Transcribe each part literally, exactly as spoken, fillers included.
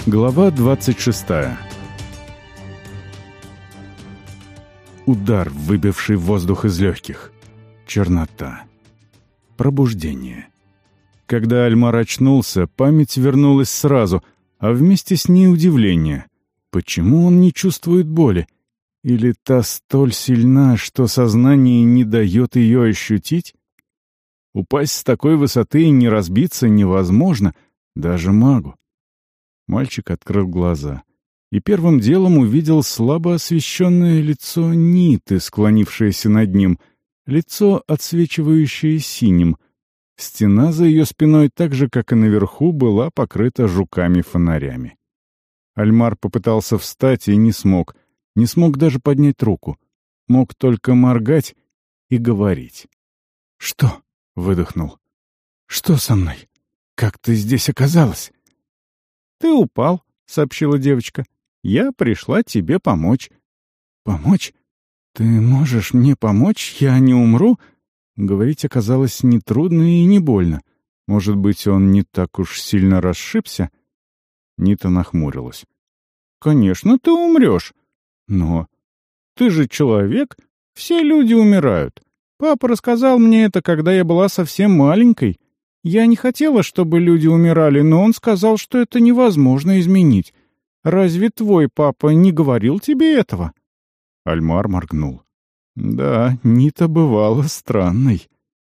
Глава двадцать шестая. Удар, выбивший воздух из легких. Чернота. Пробуждение. Когда Альмар очнулся, память вернулась сразу, а вместе с ней удивление. Почему он не чувствует боли? Или та столь сильна, что сознание не дает ее ощутить? Упасть с такой высоты и не разбиться невозможно, даже магу. Мальчик открыл глаза и первым делом увидел слабо освещенное лицо Ниты, склонившееся над ним, лицо, отсвечивающее синим. Стена за ее спиной, так же, как и наверху, была покрыта жуками-фонарями. Альмар попытался встать и не смог, не смог даже поднять руку. Мог только моргать и говорить. «Что?» — выдохнул. «Что со мной? Как ты здесь оказалась?» «Ты упал», — сообщила девочка. «Я пришла тебе помочь». «Помочь? Ты можешь мне помочь? Я не умру?» Говорить оказалось нетрудно и не больно. Может быть, он не так уж сильно расшибся? Нита нахмурилась. «Конечно, ты умрешь. Но ты же человек, все люди умирают. Папа рассказал мне это, когда я была совсем маленькой. Я не хотела, чтобы люди умирали, но он сказал, что это невозможно изменить. Разве твой папа не говорил тебе этого?» Альмар моргнул. Да, Нита бывала странной.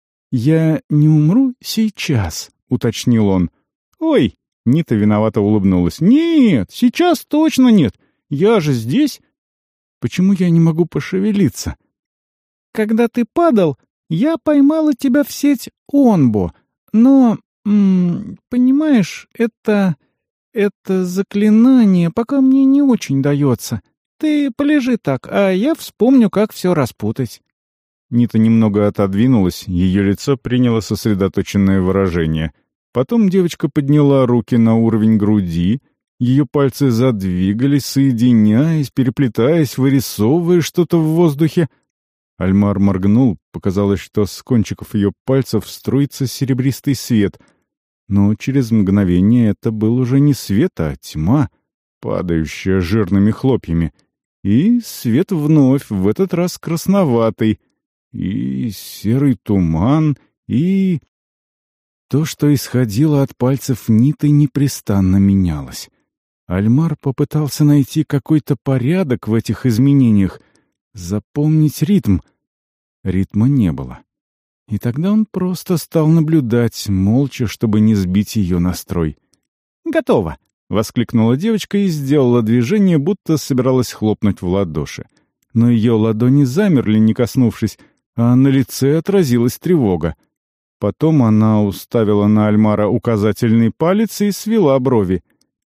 «Я не умру сейчас», — уточнил он. «Ой!» — Нита виновато улыбнулась. «Нет, сейчас точно нет. Я же здесь». «Почему я не могу пошевелиться?» «Когда ты падал, я поймала тебя в сеть Онбо. Но, м, понимаешь, это... это заклинание пока мне не очень дается. Ты полежи так, а я вспомню, как все распутать». Нита немного отодвинулась, ее лицо приняло сосредоточенное выражение. Потом девочка подняла руки на уровень груди, ее пальцы задвигались, соединяясь, переплетаясь, вырисовывая что-то в воздухе. Альмар моргнул, показалось, что с кончиков ее пальцев струится серебристый свет. Но через мгновение это был уже не свет, а тьма, падающая жирными хлопьями. И свет вновь, в этот раз красноватый, и серый туман, и... То, что исходило от пальцев Ниты, непрестанно менялось. Альмар попытался найти какой-то порядок в этих изменениях, запомнить ритм. Ритма не было. И тогда он просто стал наблюдать, молча, чтобы не сбить ее настрой. «Готово!» — воскликнула девочка и сделала движение, будто собиралась хлопнуть в ладоши. Но ее ладони замерли, не коснувшись, а на лице отразилась тревога. Потом она уставила на Альмара указательный палец и свела брови.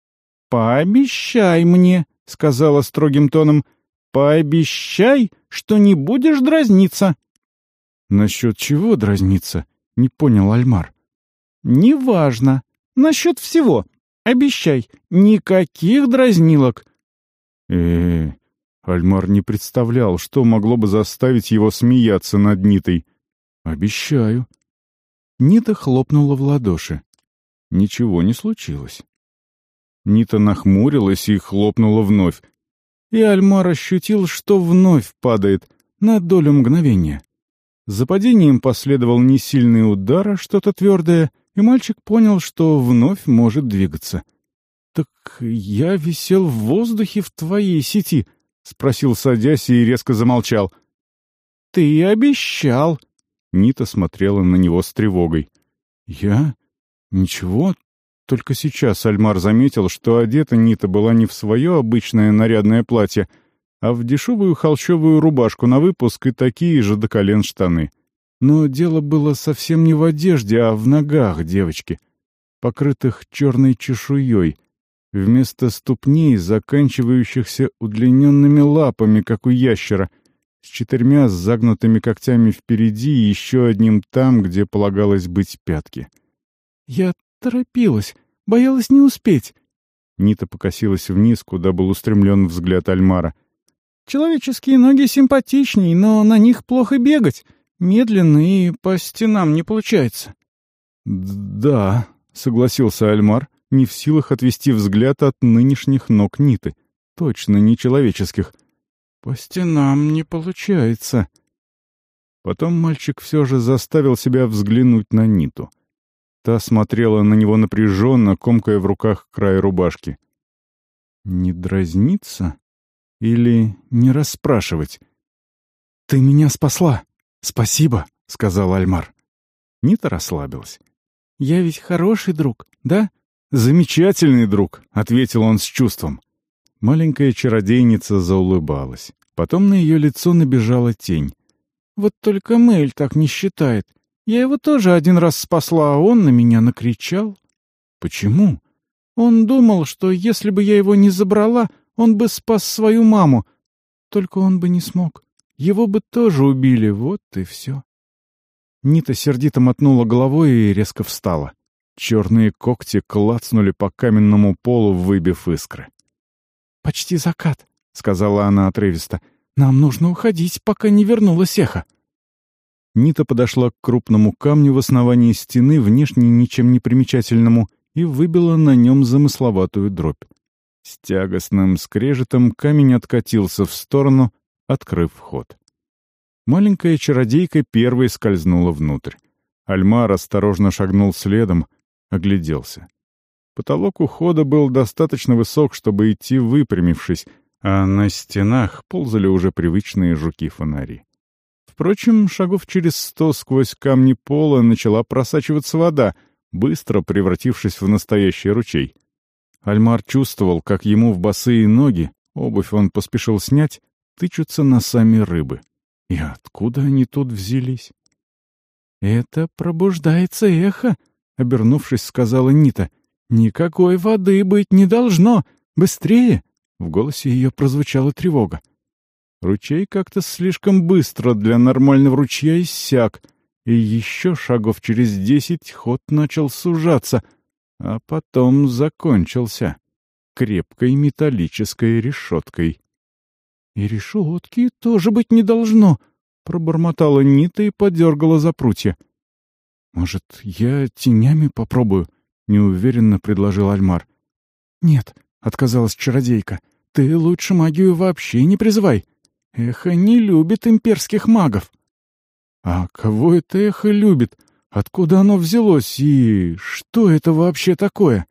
«Пообещай мне», — сказала строгим тоном, — «пообещай, что не будешь дразниться». «Насчет чего дразниться?» — не понял Альмар. «Неважно. Насчет всего. Обещай, никаких дразнилок». Э-э-э, Альмар не представлял, что могло бы заставить его смеяться над Нитой. «Обещаю». Нита хлопнула в ладоши. Ничего не случилось. Нита нахмурилась и хлопнула вновь. И Альмар ощутил, что вновь падает на долю мгновения. За падением последовал не сильный удар, а что-то твердое, и мальчик понял, что вновь может двигаться. «Так я висел в воздухе в твоей сети?» — спросил, садясь, и резко замолчал. «Ты обещал!» Нита смотрела на него с тревогой. «Я? Ничего?» Только сейчас Альмар заметил, что одета Нита была не в свое обычное нарядное платье, а в дешевую холщовую рубашку на выпуск и такие же до колен штаны. Но дело было совсем не в одежде, а в ногах девочки, покрытых черной чешуей, вместо ступней, заканчивающихся удлиненными лапами, как у ящера, с четырьмя загнутыми когтями впереди и еще одним там, где полагалось быть пятки. «Я торопилась, боялась не успеть». Нита покосилась вниз, куда был устремлен взгляд Альмара. «Человеческие ноги симпатичней, но на них плохо бегать. Медленно и по стенам не получается». «Да», — согласился Альмар, не в силах отвести взгляд от нынешних ног Ниты, точно нечеловеческих. «По стенам не получается». Потом мальчик все же заставил себя взглянуть на Ниту. Та смотрела на него напряженно, комкая в руках край рубашки. Не дразниться или не расспрашивать? «Ты меня спасла! Спасибо!» — сказал Альмар. Нита расслабилась. «Я ведь хороший друг, да?» «Замечательный друг», — ответил он с чувством. Маленькая чародейница заулыбалась. Потом на ее лицо набежала тень. «Вот только Мэль так не считает. Я его тоже один раз спасла, а он на меня накричал». «Почему?» «Он думал, что если бы я его не забрала, он бы спас свою маму. Только он бы не смог. Его бы тоже убили, вот и все». Нита сердито мотнула головой и резко встала. Черные когти клацнули по каменному полу, выбив искры. «Почти закат», — сказала она отрывисто. «Нам нужно уходить, пока не вернулась эхо». Нита подошла к крупному камню в основании стены, внешне ничем не примечательному, и выбила на нем замысловатую дробь. С тягостным скрежетом камень откатился в сторону, открыв вход. Маленькая чародейка первой скользнула внутрь. Альмар осторожно шагнул следом, огляделся. Потолок ухода был достаточно высок, чтобы идти выпрямившись, а на стенах ползали уже привычные жуки-фонари. Впрочем, шагов через сто сквозь камни пола начала просачиваться вода, быстро превратившись в настоящий ручей. Альмар чувствовал, как ему в босые ноги, обувь он поспешил снять, тычутся носами рыбы. И откуда они тут взялись? «Это пробуждается эхо», — обернувшись, сказала Нита. «Никакой воды быть не должно! Быстрее!» В голосе ее прозвучала тревога. Ручей как-то слишком быстро для нормального ручья иссяк, и еще шагов через десять ход начал сужаться, а потом закончился крепкой металлической решеткой. «И решетки тоже быть не должно», — пробормотала Нита и подергала за прутья. «Может, я тенями попробую?» — неуверенно предложил Альмар. «Нет», — отказалась чародейка, — «ты лучше магию вообще не призывай. Эхо не любит имперских магов». «А кого это эхо любит? Откуда оно взялось? И что это вообще такое?»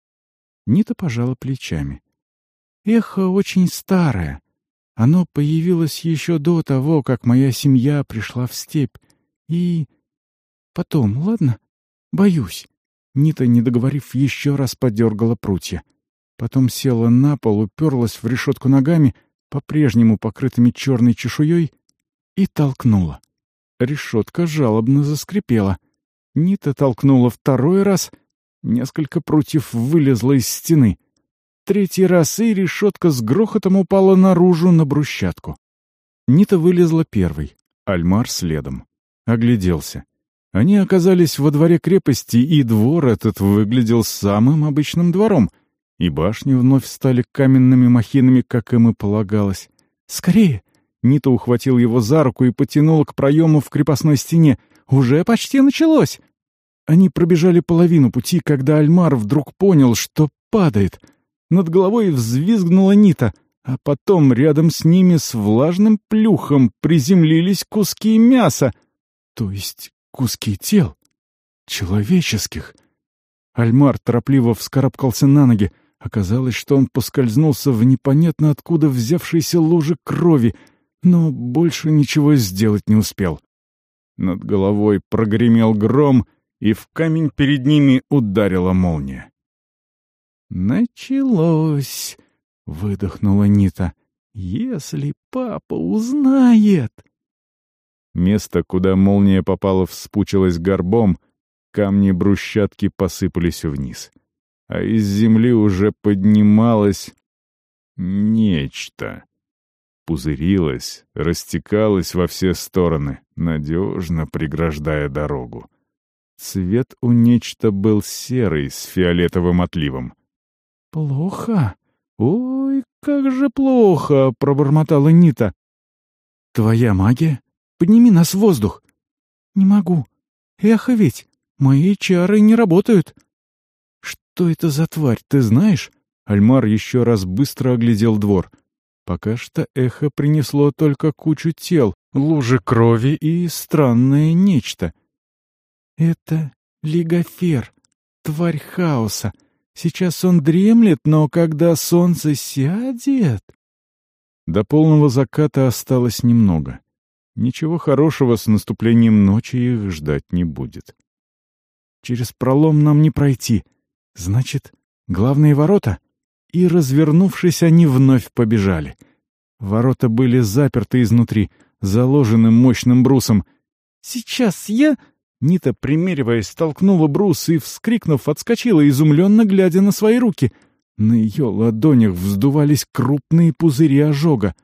Нита пожала плечами. «Эхо очень старое. Оно появилось еще до того, как моя семья пришла в степь. И... потом, ладно? Боюсь». Нита, не договорив, еще раз подергала прутья. Потом села на пол, уперлась в решетку ногами, по-прежнему покрытыми черной чешуей, и толкнула. Решетка жалобно заскрипела. Нита толкнула второй раз, несколько прутьев вылезло из стены. Третий раз, и решетка с грохотом упала наружу на брусчатку. Нита вылезла первой, Альмар следом. Огляделся. Они оказались во дворе крепости, и двор этот выглядел самым обычным двором, и башни вновь стали каменными махинами, как им и полагалось. «Скорее!» Нита ухватил его за руку и потянула к проему в крепостной стене. «Уже почти началось!» Они пробежали половину пути, когда Альмар вдруг понял, что падает. Над головой взвизгнула Нита, а потом рядом с ними с влажным плюхом приземлились куски мяса, то есть куски тел. Человеческих. Альмар торопливо вскарабкался на ноги. Оказалось, что он поскользнулся в непонятно откуда взявшейся луже крови, но больше ничего сделать не успел. Над головой прогремел гром, и в камень перед ними ударила молния. «Началось!» — выдохнула Нита. «Если папа узнает...» Место, куда молния попала, вспучилось горбом, камни брусчатки посыпались вниз. А из земли уже поднималось нечто. Пузырилось, растекалось во все стороны, надежно преграждая дорогу. Цвет у нечто был серый с фиолетовым отливом. «Плохо? Ой, как же плохо!» — пробормотала Нита. «Твоя магия? Подними нас в воздух!» «Не могу. Эхо ведь. Мои чары не работают». «Что это за тварь, ты знаешь?» Альмар еще раз быстро оглядел двор. Пока что эхо принесло только кучу тел, лужи крови и странное нечто. «Это Лигофер, тварь хаоса. Сейчас он дремлет, но когда солнце сядет...» До полного заката осталось немного. Ничего хорошего с наступлением ночи их ждать не будет. «Через пролом нам не пройти. Значит, главные ворота?» И, развернувшись, они вновь побежали. Ворота были заперты изнутри, заложены мощным брусом. «Сейчас я...» Нита, примериваясь, толкнула брус и, вскрикнув, отскочила, изумленно глядя на свои руки. На ее ладонях вздувались крупные пузыри ожога.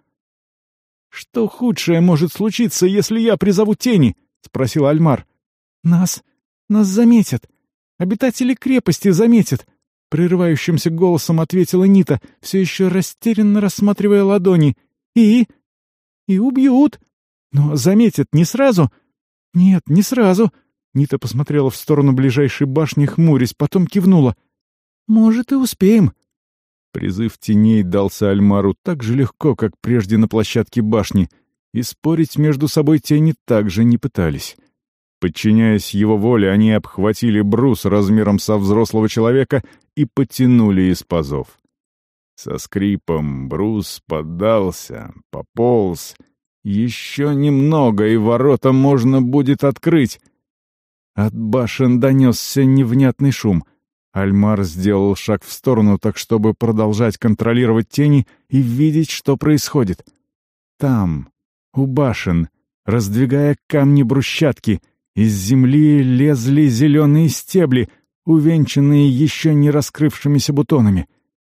«Что худшее может случиться, если я призову тени?» — спросил Альмар. «Нас... нас заметят. Обитатели крепости заметят», — прерывающимся голосом ответила Нита, все еще растерянно рассматривая ладони. «И... и убьют. Но заметят не сразу?» «Нет, не сразу». Нита посмотрела в сторону ближайшей башни, хмурясь, потом кивнула. «Может, и успеем». Призыв теней дался Альмару так же легко, как прежде на площадке башни, и спорить между собой тени также не пытались. Подчиняясь его воле, они обхватили брус размером со взрослого человека и потянули из пазов. Со скрипом брус поддался, пополз. Еще немного, и ворота можно будет открыть. От башен донесся невнятный шум. Альмар сделал шаг в сторону, так чтобы продолжать контролировать тени и видеть, что происходит. Там, у башен, раздвигая камни брусчатки, из земли лезли зеленые стебли, увенчанные еще не раскрывшимися бутонами.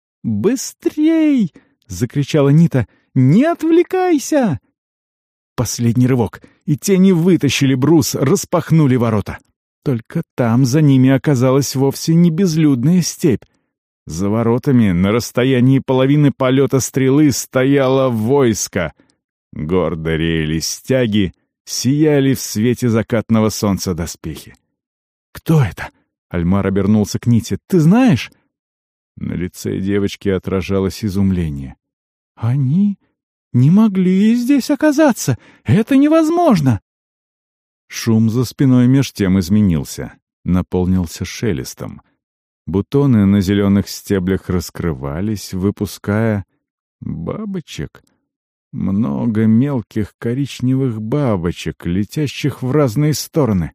«Быстрей!» — закричала Нита. «Не отвлекайся!» Последний рывок, и тени вытащили брус, распахнули ворота. Только там за ними оказалась вовсе не безлюдная степь. За воротами, на расстоянии половины полета стрелы, стояло войско. Гордо реяли стяги, сияли в свете закатного солнца доспехи. «Кто это?» — Альмар обернулся к Ните. «Ты знаешь?» На лице девочки отражалось изумление. «Они не могли здесь оказаться! Это невозможно!» Шум за спиной меж тем изменился, наполнился шелестом. Бутоны на зеленых стеблях раскрывались, выпуская бабочек. Много мелких коричневых бабочек, летящих в разные стороны.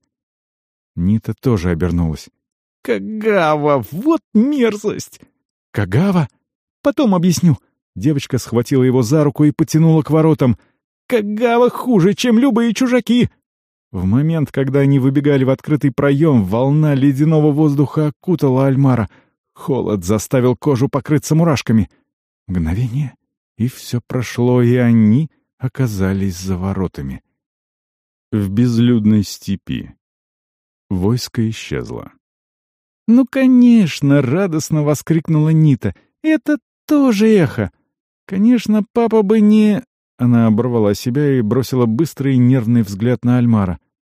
Нита тоже обернулась. «Кагава! Вот мерзость!» «Кагава? Потом объясню». Девочка схватила его за руку и потянула к воротам. «Кагава хуже, чем любые чужаки!» В момент, когда они выбегали в открытый проем, волна ледяного воздуха окутала Альмара. Холод заставил кожу покрыться мурашками. Мгновение, и все прошло, и они оказались за воротами. В безлюдной степи. Войско исчезло. «Ну, конечно!» — радостно воскликнула Нита. «Это тоже эхо! Конечно, папа бы не...» Она оборвала себя и бросила быстрый нервный взгляд на Альмара.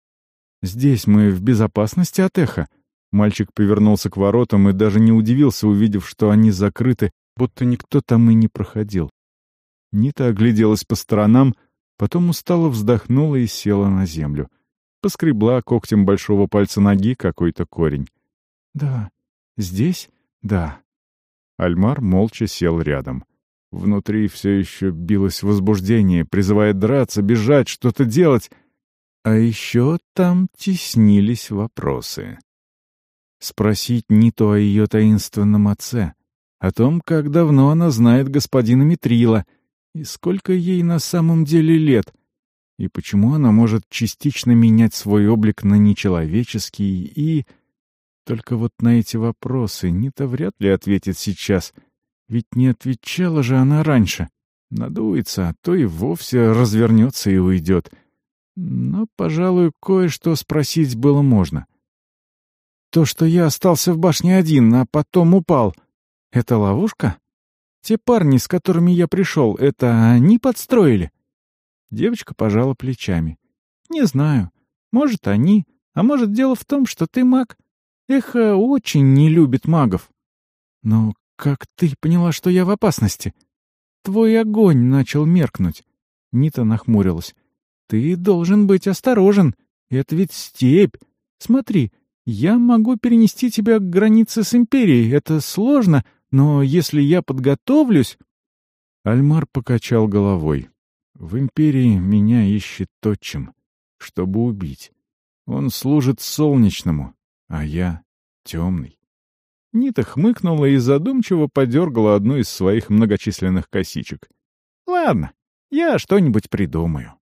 «Здесь мы в безопасности от эха». Мальчик повернулся к воротам и даже не удивился, увидев, что они закрыты, будто никто там и не проходил. Нита огляделась по сторонам, потом устало вздохнула и села на землю. Поскребла когтем большого пальца ноги какой-то корень. «Да, здесь? Да». Альмар молча сел рядом. Внутри все еще билось возбуждение, призывая драться, бежать, что-то делать. А еще там теснились вопросы. Спросить Ниту о ее таинственном отце, о том, как давно она знает господина Митрила, и сколько ей на самом деле лет, и почему она может частично менять свой облик на нечеловеческий, и... Только вот на эти вопросы Нита вряд ли ответит сейчас, ведь не отвечала же она раньше. Надуется, а то и вовсе развернется и уйдет. Но, пожалуй, кое-что спросить было можно. «То, что я остался в башне один, а потом упал, это ловушка? Те парни, с которыми я пришел, это они подстроили?» Девочка пожала плечами. «Не знаю. Может, они, а может, дело в том, что ты маг. Эхо очень не любит магов. «Но как ты поняла, что я в опасности? Твой огонь начал меркнуть». Нита нахмурилась. «Ты должен быть осторожен. Это ведь степь. Смотри, я могу перенести тебя к границе с Империей. Это сложно, но если я подготовлюсь...» Альмар покачал головой. «В Империи меня ищет отчим, чтобы убить. Он служит Солнечному, а я темный». Нита хмыкнула и задумчиво подергала одну из своих многочисленных косичек. «Ладно, я что-нибудь придумаю».